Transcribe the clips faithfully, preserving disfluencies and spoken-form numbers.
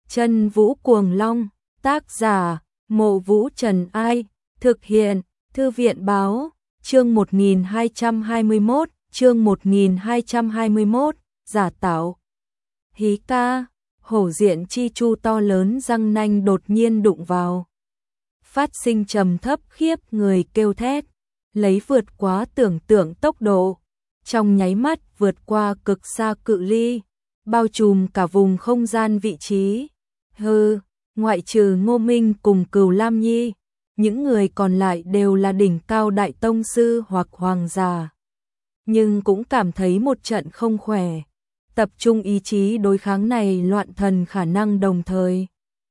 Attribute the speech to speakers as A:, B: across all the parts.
A: Chân Vũ Cuồng Long, tác giả, Mộ Vũ Trần Ai, thực hiện, Thư viện Báo, chương một nghìn hai trăm hai mươi mốt, chương một nghìn hai trăm hai mươi mốt, giả tạo. Hí ca, hổ diện chi chu to lớn răng nanh đột nhiên đụng vào. Phát sinh trầm thấp khiếp người kêu thét, lấy vượt quá tưởng tượng tốc độ, trong nháy mắt vượt qua cực xa cự ly, bao trùm cả vùng không gian vị trí. Hừ, ngoại trừ Ngô Minh cùng Cửu Lam Nhi, những người còn lại đều là đỉnh cao đại tông sư hoặc hoàng giả. Nhưng cũng cảm thấy một trận không khỏe, tập trung ý chí đối kháng này loạn thần khả năng đồng thời.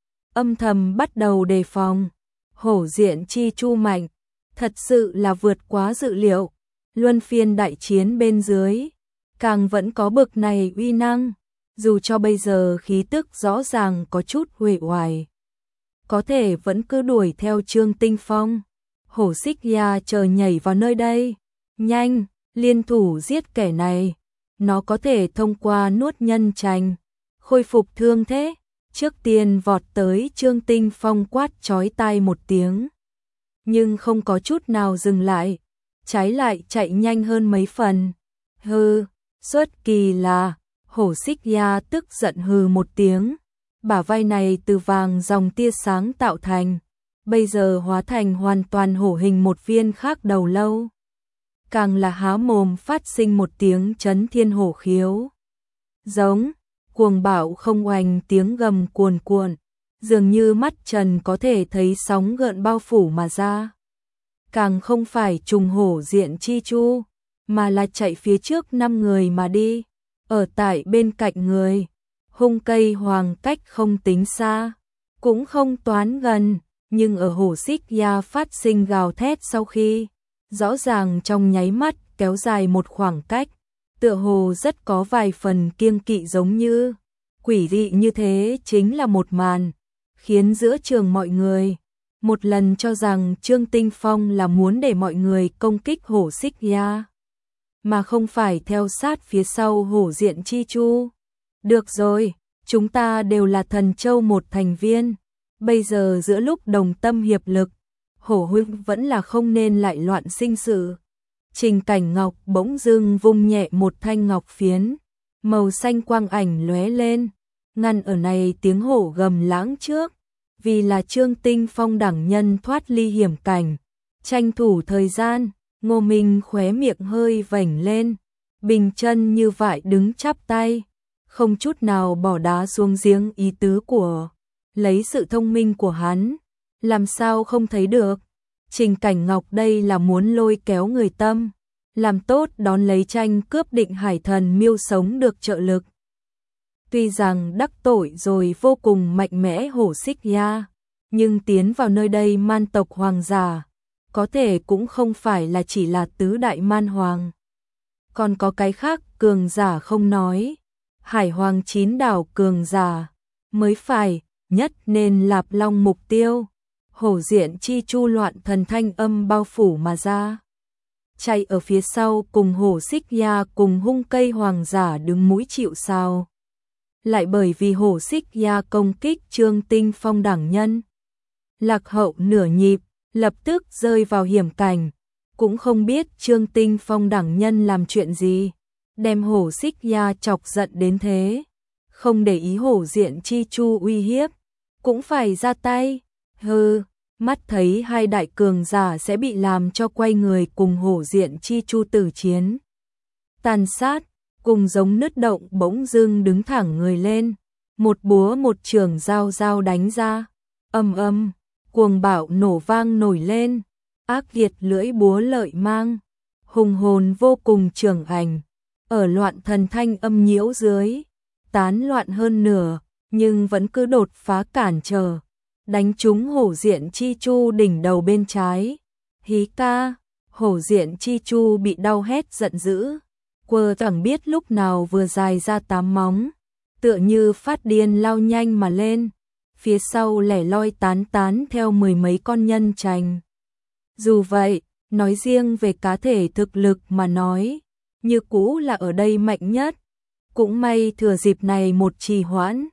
A: Âm thầm bắt đầu đề phòng, hổ diện chi chu mạnh, thật sự là vượt quá dự liệu, luân phiên đại chiến bên dưới, càng vẫn có bực này uy năng, dù cho bây giờ khí tức rõ ràng có chút uể oải. Có thể vẫn cứ đuổi theo Trương Tinh Phong, hổ xích ya chờ nhảy vào nơi đây, nhanh, liên thủ giết kẻ này, nó có thể thông qua nuốt nhân trành, khôi phục thương thế. Trước tiên vọt tới Trương Tinh Phong quát chói tai một tiếng, nhưng không có chút nào dừng lại, trái lại chạy nhanh hơn mấy phần. Hừ, xuất kỳ là, hổ xích ya tức giận hừ một tiếng, bả vai này từ vàng dòng tia sáng tạo thành, bây giờ hóa thành hoàn toàn hổ hình một viên khác đầu lâu. Càng là há mồm phát sinh một tiếng chấn thiên hổ khiếu. Giống, cuồng bạo không oanh tiếng gầm cuồn cuộn, dường như mắt trần có thể thấy sóng gợn bao phủ mà ra. Càng không phải trùng hổ diện chi chu, mà là chạy phía trước năm người mà đi, ở tại bên cạnh người. Hung cây hoàng cách không tính xa, cũng không toán gần, nhưng ở hổ xích ya phát sinh gào thét sau khi, rõ ràng trong nháy mắt kéo dài một khoảng cách, tựa hồ rất có vài phần kiêng kỵ, giống như quỷ dị như thế chính là một màn, khiến giữa trường mọi người một lần cho rằng Trương Tinh Phong là muốn để mọi người công kích hổ xích ya, mà không phải theo sát phía sau hổ diện chi chu. Được rồi, chúng ta đều là Thần Châu một thành viên, bây giờ giữa lúc đồng tâm hiệp lực, hổ huynh vẫn là không nên lại loạn sinh sự. Trình Cảnh Ngọc bỗng dưng vung nhẹ một thanh ngọc phiến, màu xanh quang ảnh lóe lên, ngăn ở này tiếng hổ gầm lãng trước, vì là Trương Tinh Phong đẳng nhân thoát ly hiểm cảnh, tranh thủ thời gian. Ngô Minh khóe miệng hơi vểnh lên, bình chân như vậy đứng chắp tay, không chút nào bỏ đá xuống giếng ý tứ của, lấy sự thông minh của hắn, làm sao không thấy được. Trình Cảnh Ngọc đây là muốn lôi kéo người tâm, làm tốt đón lấy tranh cướp Định Hải Thần Miêu sống được trợ lực. Tuy rằng đắc tội rồi vô cùng mạnh mẽ hổ xích ya, nhưng tiến vào nơi đây man tộc hoàng giả, có thể cũng không phải là chỉ là tứ đại man hoàng. Còn có cái khác cường giả không nói, hải hoàng chín đảo cường giả mới phải, nhất nên Lạp Long mục tiêu. Hổ diện chi chu loạn thần thanh âm bao phủ mà ra. Chạy ở phía sau cùng hổ xích ya cùng hung cây hoàng giả đứng mũi chịu sào. Lại bởi vì hổ xích ya công kích Trương Tinh Phong đẳng nhân, lạc hậu nửa nhịp, lập tức rơi vào hiểm cảnh, cũng không biết Trương Tinh Phong đẳng nhân làm chuyện gì, đem hổ xích ya chọc giận đến thế, không để ý hổ diện chi chu uy hiếp, cũng phải ra tay. Hừ, mắt thấy hai đại cường giả sẽ bị làm cho quay người cùng hổ diện chi chu tử chiến. Tàn sát, cùng giống nứt động bỗng dưng đứng thẳng người lên, một búa một trường giao giao đánh ra, âm âm. Cuồng bạo nổ vang nổi lên, ác liệt lưỡi búa lợi mang, hùng hồn vô cùng trường ảnh, ở loạn thần thanh âm nhiễu dưới, tán loạn hơn nửa, nhưng vẫn cứ đột phá cản trở, đánh trúng hổ diện chi chu đỉnh đầu bên trái. Hí ca, hổ diện chi chu bị đau hét giận dữ, quơ chẳng biết lúc nào vừa dài ra tám móng, tựa như phát điên lao nhanh mà lên. Phía sau lẻ loi tán tán theo mười mấy con nhân trành. Dù vậy, nói riêng về cá thể thực lực mà nói, như cũ là ở đây mạnh nhất. Cũng may thừa dịp này một trì hoãn,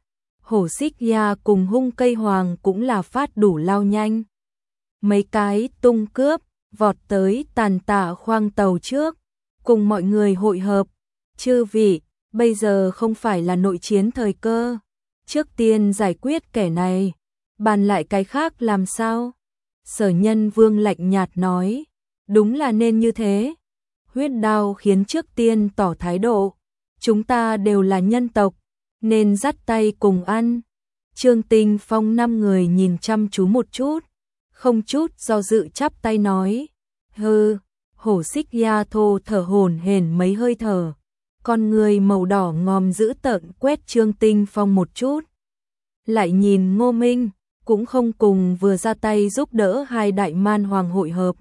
A: Hổ Xích Nha cùng Hung Cây Hoàng cũng là phát đủ lao nhanh. Mấy cái tung cướp, vọt tới Tàn Tạ khoang tàu trước, cùng mọi người hội hợp. Chư vị, bây giờ không phải là nội chiến thời cơ. Trước tiên giải quyết kẻ này, bàn lại cái khác làm sao? Sở Nhân Vương lạnh nhạt nói, đúng là nên như thế. Huyết Đao khiến trước tiên tỏ thái độ, chúng ta đều là nhân tộc, nên dắt tay cùng ăn. Trương Tinh Phong năm người nhìn chăm chú một chút, không chút do dự chắp tay nói, hừ. Hổ Xích Nha thô thở hổn hển mấy hơi thở, con người màu đỏ ngòm dữ tợn quét Trương Tinh Phong một chút. Lại nhìn Ngô Minh, cũng không cùng vừa ra tay giúp đỡ hai đại man hoàng hội hợp.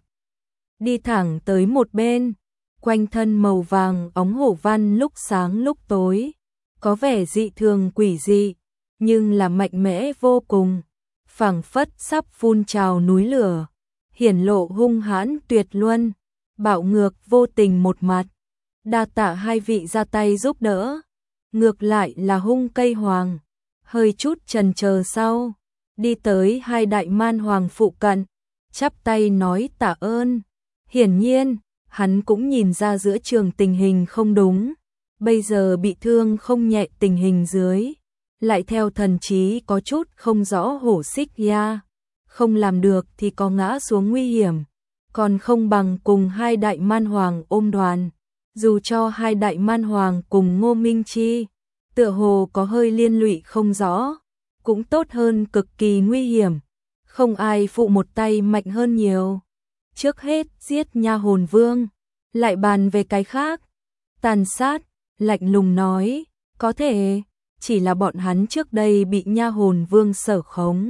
A: Đi thẳng tới một bên, quanh thân màu vàng óng hổ văn lúc sáng lúc tối, có vẻ dị thường quỷ dị, nhưng là mạnh mẽ vô cùng, phảng phất sắp phun trào núi lửa, hiển lộ hung hãn tuyệt luân, bạo ngược vô tình một mặt. Đa tạ hai vị ra tay giúp đỡ. Ngược lại là Hung Cây Hoàng, hơi chút chần chờ sau, đi tới hai đại man hoàng phụ cận, chắp tay nói tạ ơn. Hiển nhiên, hắn cũng nhìn ra giữa trường tình hình không đúng, bây giờ bị thương không nhẹ tình hình dưới, lại theo thần trí có chút không rõ. Hổ Xích Nha không làm được thì có ngã xuống nguy hiểm, còn không bằng cùng hai đại man hoàng ôm đoàn. Dù cho hai đại man hoàng cùng Ngô Minh Chi, tựa hồ có hơi liên lụy không rõ, cũng tốt hơn cực kỳ nguy hiểm, không ai phụ một tay mạnh hơn nhiều. Trước hết giết Nha Hồn Vương, lại bàn về cái khác. Tàn Sát lạnh lùng nói, có thể, chỉ là bọn hắn trước đây bị Nha Hồn Vương sở khống.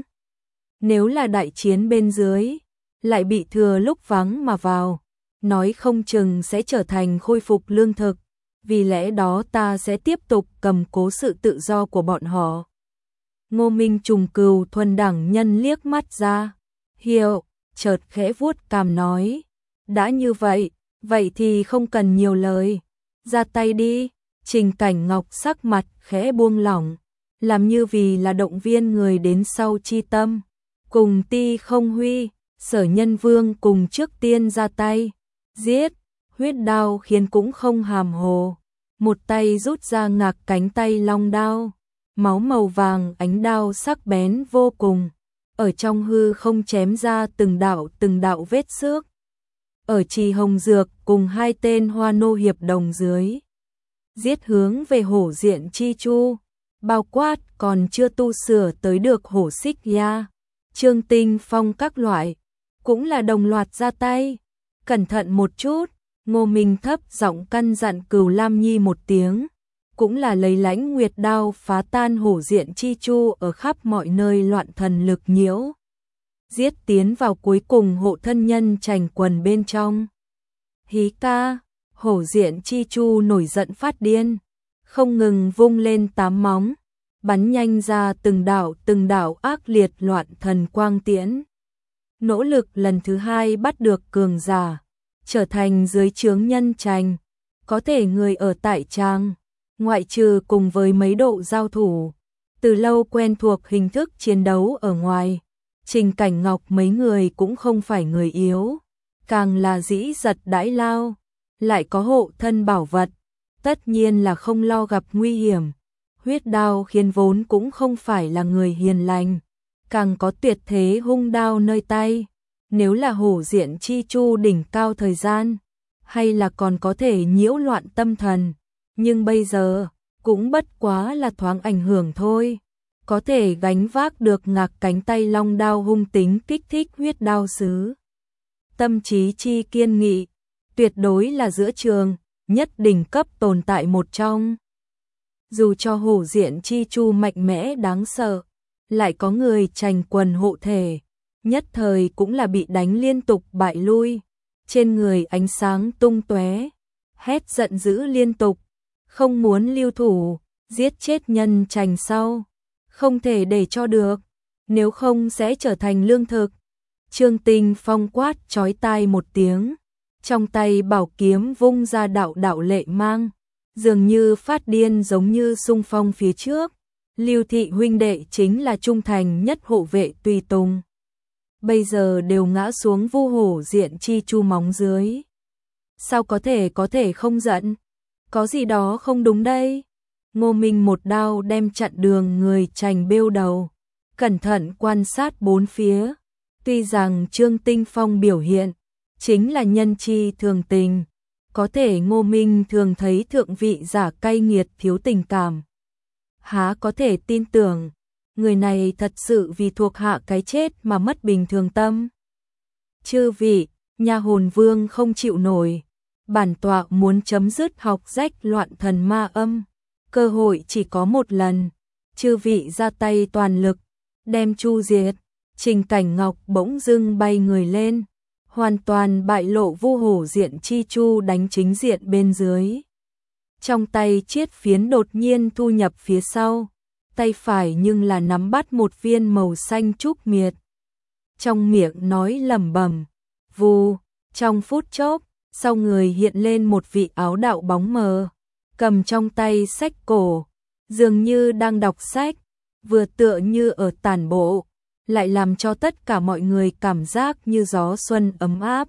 A: Nếu là đại chiến bên dưới, lại bị thừa lúc vắng mà vào, nói không chừng sẽ trở thành khôi phục lương thực, vì lẽ đó ta sẽ tiếp tục cầm cố sự tự do của bọn họ. Ngô Minh trùng cừu thuần đẳng nhân liếc mắt ra, hiệu, chợt khẽ vuốt cằm nói, đã như vậy, vậy thì không cần nhiều lời, ra tay đi. Trình Cảnh Ngọc sắc mặt khẽ buông lỏng, làm như vì là động viên người đến sau chi tâm, cùng Ti Không Huy, Sở Nhân Vương cùng trước tiên ra tay, giết. Huyết Đao khiến cũng không hàm hồ, một tay rút ra ngạc cánh tay long đao, máu màu vàng ánh đao sắc bén vô cùng, ở trong hư không chém ra từng đạo từng đạo vết xước. Ở Trì Hồng Dược cùng hai tên hoa nô hiệp đồng dưới, giết hướng về Hổ Diện Chi Chu, bao quát còn chưa tu sửa tới được Hổ Xích Nha, Trương Tinh Phong các loại, cũng là đồng loạt ra tay. Cẩn thận một chút, Ngô Minh thấp giọng căn dặn Cửu Lam Nhi một tiếng, cũng là lấy Lãnh Nguyệt đao phá tan Hổ Diện Chi Chu ở khắp mọi nơi loạn thần lực nhiễu, giết tiến vào cuối cùng hộ thân nhân Trành Quần bên trong. Hí ca, Hổ Diện Chi Chu nổi giận phát điên, không ngừng vung lên tám móng, bắn nhanh ra từng đạo từng đạo ác liệt loạn thần quang tiễn. Nỗ lực lần thứ hai bắt được cường giả, trở thành dưới trướng nhân Trành, có thể người ở tại trang, ngoại trừ cùng với mấy độ giao thủ, từ lâu quen thuộc hình thức chiến đấu ở ngoài, Trình Cảnh Ngọc mấy người cũng không phải người yếu, càng là dĩ giật đãi lao, lại có hộ thân bảo vật, tất nhiên là không lo gặp nguy hiểm. Huyết Đao khiến vốn cũng không phải là người hiền lành, càng có tuyệt thế hung đao nơi tay. Nếu là Hổ Diện Chi Chu đỉnh cao thời gian, hay là còn có thể nhiễu loạn tâm thần, nhưng bây giờ cũng bất quá là thoáng ảnh hưởng thôi, có thể gánh vác được ngạc cánh tay long đao hung tính kích thích Huyết Đao sứ. Tâm trí chi kiên nghị, tuyệt đối là giữa trường, nhất đỉnh cấp tồn tại một trong. Dù cho Hổ Diện Chi Chu mạnh mẽ đáng sợ, lại có người Trành Quần hộ thể, nhất thời cũng là bị đánh liên tục bại lui, trên người ánh sáng tung tóe, hét giận dữ liên tục, không muốn lưu thủ, giết chết nhân Trành sau, không thể để cho được, nếu không sẽ trở thành lương thực. Trương Tinh Phong quát chói tai một tiếng, trong tay bảo kiếm vung ra đạo đạo lệ mang, dường như phát điên giống như xung phong phía trước, Lưu thị huynh đệ chính là trung thành nhất hộ vệ tùy tùng. Bây giờ đều ngã xuống Vu Hổ Diện Chi Chu móng dưới. Sao có thể có thể không giận? Có gì đó không đúng đây? Ngô Minh một đao đem chặn đường người Trành bêu đầu, cẩn thận quan sát bốn phía. Tuy rằng Trương Tinh Phong biểu hiện chính là nhân chi thường tình, có thể Ngô Minh thường thấy thượng vị giả cay nghiệt thiếu tình cảm. Há có thể tin tưởng, người này thật sự vì thuộc hạ cái chết mà mất bình thường tâm. Chư vị, nhà hồn vương không chịu nổi, bản tọa muốn chấm dứt học rách loạn thần ma âm, cơ hội chỉ có một lần, chư vị ra tay toàn lực, đem chu diệt. Trình Cảnh Ngọc bỗng dưng bay người lên, hoàn toàn bại lộ Vu Hổ Diện Chi Chu đánh chính diện bên dưới. Trong tay chiết phiến đột nhiên thu nhập phía sau, tay phải nhưng là nắm bắt một viên màu xanh trúc miệt. Trong miệng nói lẩm bẩm, vù, trong phút chốc, sau người hiện lên một vị áo đạo bóng mờ, cầm trong tay sách cổ, dường như đang đọc sách, vừa tựa như ở tản bộ, lại làm cho tất cả mọi người cảm giác như gió xuân ấm áp.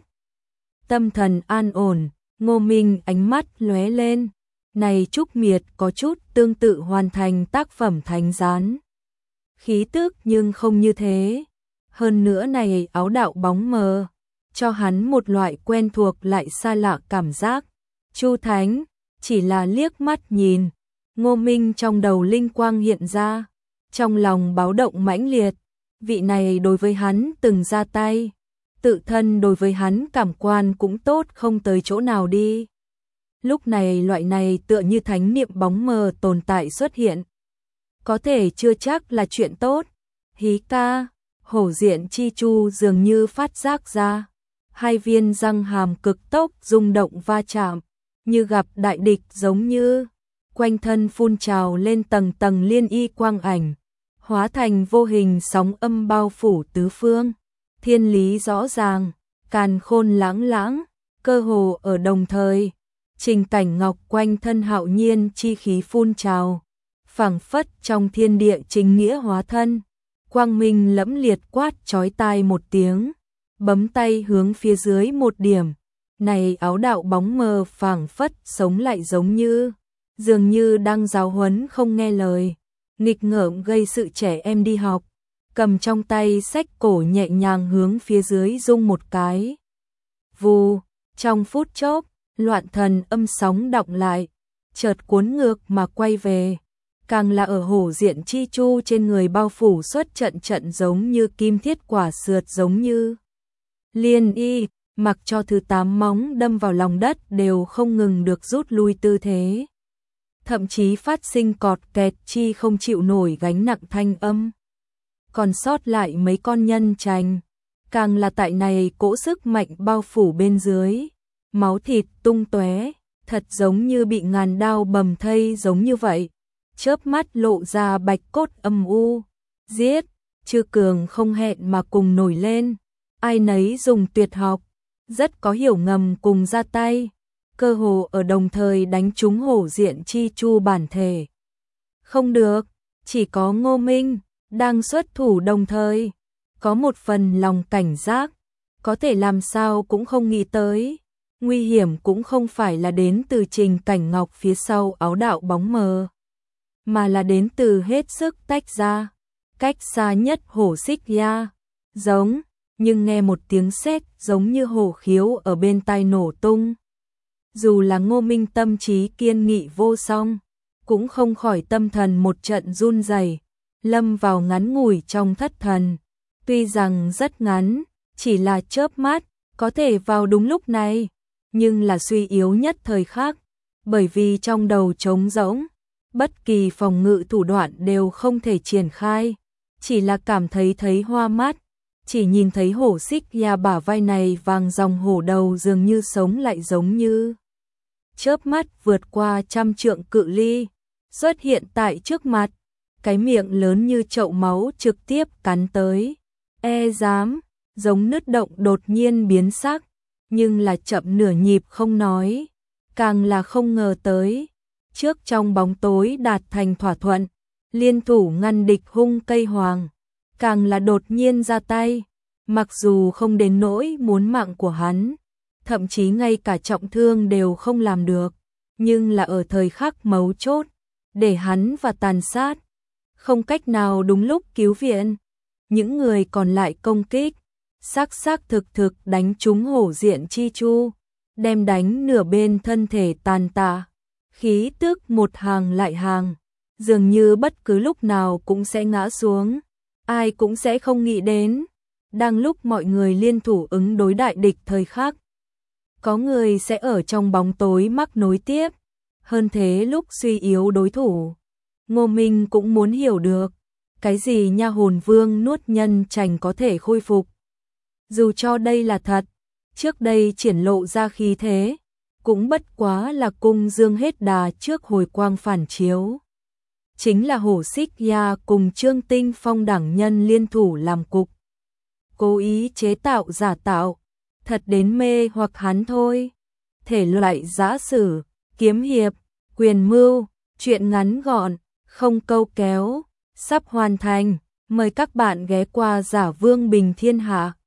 A: Tâm thần an ổn, Ngô Minh ánh mắt lóe lên, này trúc miệt có chút tương tự hoàn thành tác phẩm thánh gián. Khí tức nhưng không như thế, hơn nữa này áo đạo bóng mờ, cho hắn một loại quen thuộc lại xa lạ cảm giác. Chu Thánh, chỉ là liếc mắt nhìn, Ngô Minh trong đầu linh quang hiện ra, trong lòng báo động mãnh liệt, vị này đối với hắn từng ra tay, tự thân đối với hắn cảm quan cũng tốt không tới chỗ nào đi. Lúc này loại này tựa như thánh niệm bóng mờ tồn tại xuất hiện, có thể chưa chắc là chuyện tốt. Hí ca, Hổ Diện Chi Chu dường như phát giác ra, hai viên răng hàm cực tốc rung động va chạm, như gặp đại địch giống như, quanh thân phun trào lên tầng tầng liên y quang ảnh, hóa thành vô hình sóng âm bao phủ tứ phương, thiên lý rõ ràng, càn khôn lãng lãng, cơ hồ ở đồng thời. Trình Cảnh Ngọc quanh thân hạo nhiên chi khí phun trào, phảng phất trong thiên địa chính nghĩa hóa thân, quang minh lẫm liệt quát chói tai một tiếng, bấm tay hướng phía dưới một điểm, này áo đạo bóng mờ phảng phất sống lại giống như, dường như đang giáo huấn không nghe lời, nghịch ngợm gây sự trẻ em đi học, cầm trong tay sách cổ nhẹ nhàng hướng phía dưới rung một cái. Vù, trong phút chốc, loạn thần âm sóng đọng lại, chợt cuốn ngược mà quay về, càng là ở Hổ Diện Chi Chu trên người bao phủ suốt trận trận giống như kim thiết quả sượt giống như liên y, mặc cho thứ tám móng đâm vào lòng đất đều không ngừng được rút lui tư thế. Thậm chí phát sinh cọt kẹt chi không chịu nổi gánh nặng thanh âm. Còn sót lại mấy con nhân Trành, càng là tại này cỗ sức mạnh bao phủ bên dưới, máu thịt tung tóe, thật giống như bị ngàn đao bầm thây giống như vậy. Chớp mắt lộ ra bạch cốt âm u, giết, Chư Cường không hẹn mà cùng nổi lên, ai nấy dùng tuyệt học, rất có hiểu ngầm cùng ra tay, cơ hồ ở đồng thời đánh trúng Hổ Diện Chi Chu bản thể. Không được, chỉ có Ngô Minh đang xuất thủ đồng thời, có một phần lòng cảnh giác, có thể làm sao cũng không nghĩ tới, nguy hiểm cũng không phải là đến từ Trình Cảnh Ngọc phía sau áo đạo bóng mờ, mà là đến từ hết sức tách ra, cách xa nhất hổ xích ya, giống, nhưng nghe một tiếng sét giống như hổ khiếu ở bên tai nổ tung. Dù là Ngô Minh tâm trí kiên nghị vô song, cũng không khỏi tâm thần một trận run rẩy, lâm vào ngắn ngủi trong thất thần. Tuy rằng rất ngắn, chỉ là chớp mắt, có thể vào đúng lúc này, nhưng là suy yếu nhất thời khắc, bởi vì trong đầu trống rỗng, bất kỳ phòng ngự thủ đoạn đều không thể triển khai, chỉ là cảm thấy thấy hoa mắt, chỉ nhìn thấy hổ xích ya bả vai này vàng dòng hổ đầu dường như sống lại giống như chớp mắt vượt qua trăm trượng cự ly, xuất hiện tại trước mặt, cái miệng lớn như chậu máu trực tiếp cắn tới, e dám, giống nứt động đột nhiên biến sắc, nhưng là chậm nửa nhịp không nói, càng là không ngờ tới, trước trong bóng tối đạt thành thỏa thuận, liên thủ ngăn địch hung cây hoàng, càng là đột nhiên ra tay, mặc dù không đến nỗi muốn mạng của hắn, thậm chí ngay cả trọng thương đều không làm được, nhưng là ở thời khắc mấu chốt, để hắn và tàn sát, không cách nào đúng lúc cứu viện. Những người còn lại công kích, xác xác thực thực đánh trúng hổ diện chi chu, đem đánh nửa bên thân thể tàn tạ, khí tức một hàng lại hàng, dường như bất cứ lúc nào cũng sẽ ngã xuống, ai cũng sẽ không nghĩ đến. Đang lúc mọi người liên thủ ứng đối đại địch thời khắc, có người sẽ ở trong bóng tối mắc nối tiếp, hơn thế lúc suy yếu đối thủ. Ngô Minh cũng muốn hiểu được, cái gì nha hồn vương nuốt nhân trành có thể khôi phục. Dù cho đây là thật, trước đây triển lộ ra khí thế, cũng bất quá là cung dương hết đà trước hồi quang phản chiếu. Chính là hổ xích ya cùng Trương Tinh Phong đẳng nhân liên thủ làm cục, cố ý chế tạo giả tạo, thật đến mê hoặc hắn thôi. Thể loại giã sử, kiếm hiệp, quyền mưu, truyện ngắn gọn, không câu kéo, sắp hoàn thành. Mời các bạn ghé qua Giả Vương Bình Thiên Hạ.